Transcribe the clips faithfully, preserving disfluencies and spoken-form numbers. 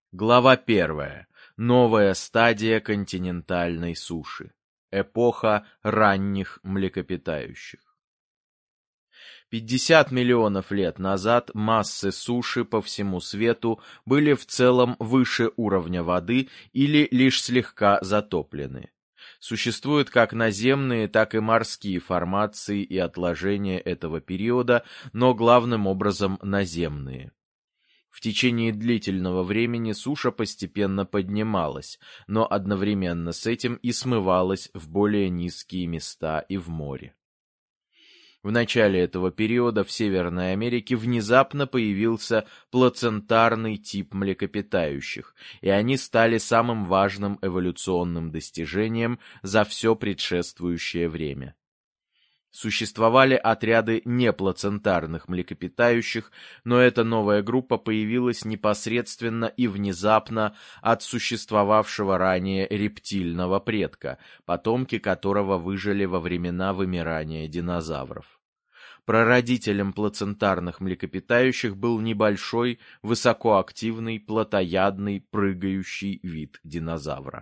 Глава первая. Новая стадия континентальной суши. Эпоха ранних млекопитающих. пятьдесят миллионов лет назад массы суши по всему свету были в целом выше уровня воды или лишь слегка затоплены. Существуют как наземные, так и морские формации и отложения этого периода, но главным образом наземные. В течение длительного времени суша постепенно поднималась, но одновременно с этим и смывалась в более низкие места и в море. В начале этого периода в Северной Америке внезапно появился плацентарный тип млекопитающих, и они стали самым важным эволюционным достижением за все предшествующее время. Существовали отряды неплацентарных млекопитающих, но эта новая группа появилась непосредственно и внезапно от существовавшего ранее рептильного предка, потомки которого выжили во времена вымирания динозавров. Прародителем плацентарных млекопитающих был небольшой, высокоактивный, плотоядный, прыгающий вид динозавра.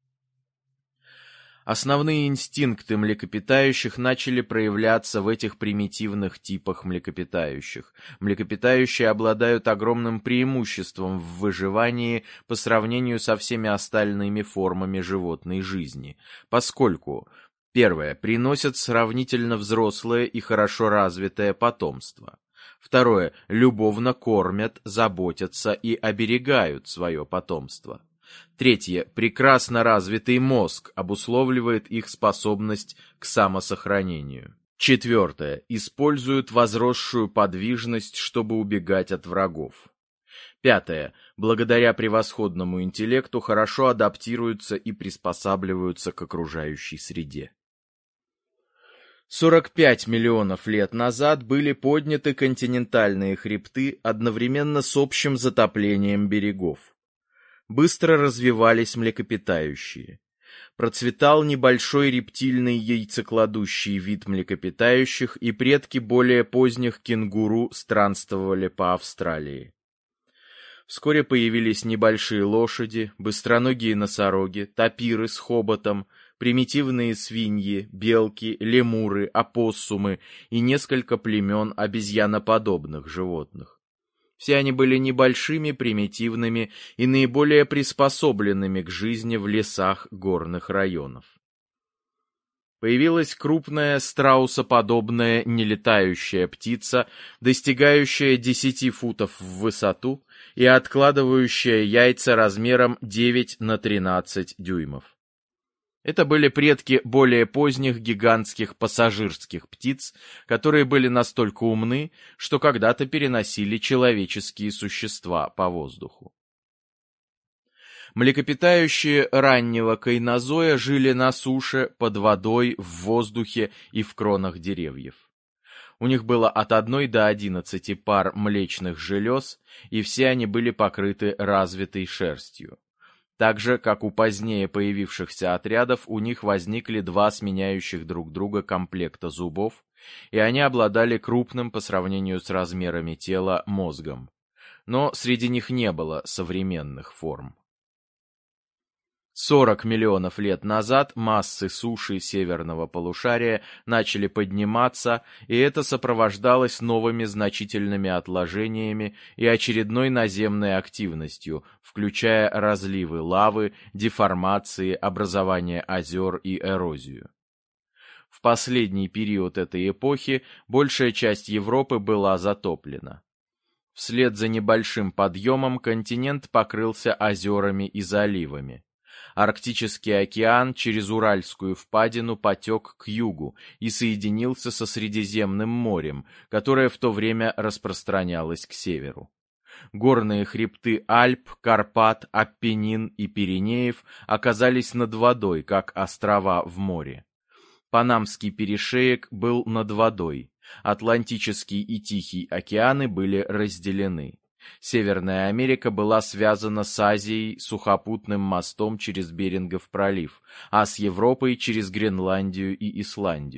Основные инстинкты млекопитающих начали проявляться в этих примитивных типах млекопитающих. Млекопитающие обладают огромным преимуществом в выживании по сравнению со всеми остальными формами животной жизни, поскольку, первое, приносят сравнительно взрослое и хорошо развитое потомство. Второе, любовно кормят, заботятся и оберегают свое потомство. Третье. Прекрасно развитый мозг обусловливает их способность к самосохранению. Четвертое. Используют возросшую подвижность, чтобы убегать от врагов. Пятое. Благодаря превосходному интеллекту хорошо адаптируются и приспосабливаются к окружающей среде. сорок пять миллионов лет назад были подняты континентальные хребты одновременно с общим затоплением берегов. Быстро развивались млекопитающие. Процветал небольшой рептильный яйцекладущий вид млекопитающих, и предки более поздних кенгуру странствовали по Австралии. Вскоре появились небольшие лошади, быстроногие носороги, тапиры с хоботом, примитивные свиньи, белки, лемуры, опоссумы и несколько племен обезьяноподобных животных. Все они были небольшими, примитивными и наиболее приспособленными к жизни в лесах горных районов. Появилась крупная страусоподобная нелетающая птица, достигающая десяти футов в высоту и откладывающая яйца размером девять на тринадцать дюймов. Это были предки более поздних гигантских пассажирских птиц, которые были настолько умны, что когда-то переносили человеческие существа по воздуху. Млекопитающие раннего кайнозоя жили на суше, под водой, в воздухе и в кронах деревьев. У них было от одной до одиннадцати пар млечных желез, и все они были покрыты развитой шерстью. Так же, как у позднее появившихся отрядов, у них возникли два сменяющих друг друга комплекта зубов, и они обладали крупным по сравнению с размерами тела мозгом. Но среди них не было современных форм. сорок миллионов лет назад массы суши северного полушария начали подниматься, и это сопровождалось новыми значительными отложениями и очередной наземной активностью, включая разливы лавы, деформации, образование озер и эрозию. В последний период этой эпохи большая часть Европы была затоплена. Вслед за небольшим подъемом континент покрылся озерами и заливами. Арктический океан через Уральскую впадину потек к югу и соединился со Средиземным морем, которое в то время распространялось к северу. Горные хребты Альп, Карпат, Аппенин и Пиренеев оказались над водой, как острова в море. Панамский перешеек был над водой. Атлантический и Тихий океаны были разделены. Северная Америка была связана с Азией сухопутным мостом через Берингов пролив, а с Европой через Гренландию и Исландию.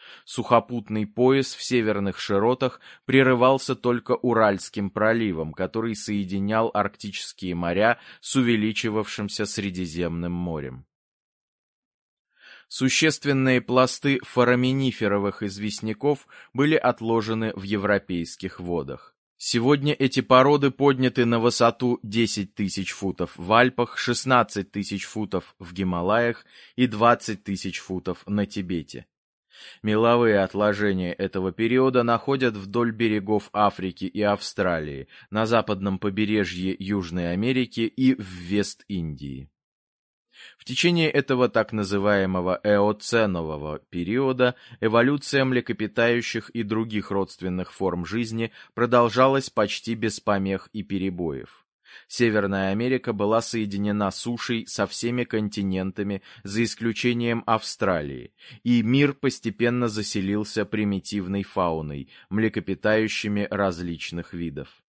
Сухопутный пояс в северных широтах прерывался только Уральским проливом, который соединял Арктические моря с увеличивавшимся Средиземным морем. Существенные пласты фораминиферовых известняков были отложены в европейских водах. Сегодня эти породы подняты на высоту десять тысяч футов в Альпах, шестнадцать тысяч футов в Гималаях и двадцать тысяч футов на Тибете. Меловые отложения этого периода находят вдоль берегов Африки и Австралии, на западном побережье Южной Америки и в Вест-Индии. В течение этого так называемого эоценового периода эволюция млекопитающих и других родственных форм жизни продолжалась почти без помех и перебоев. Северная Америка была соединена сушей со всеми континентами, за исключением Австралии, и мир постепенно заселился примитивной фауной, млекопитающими различных видов.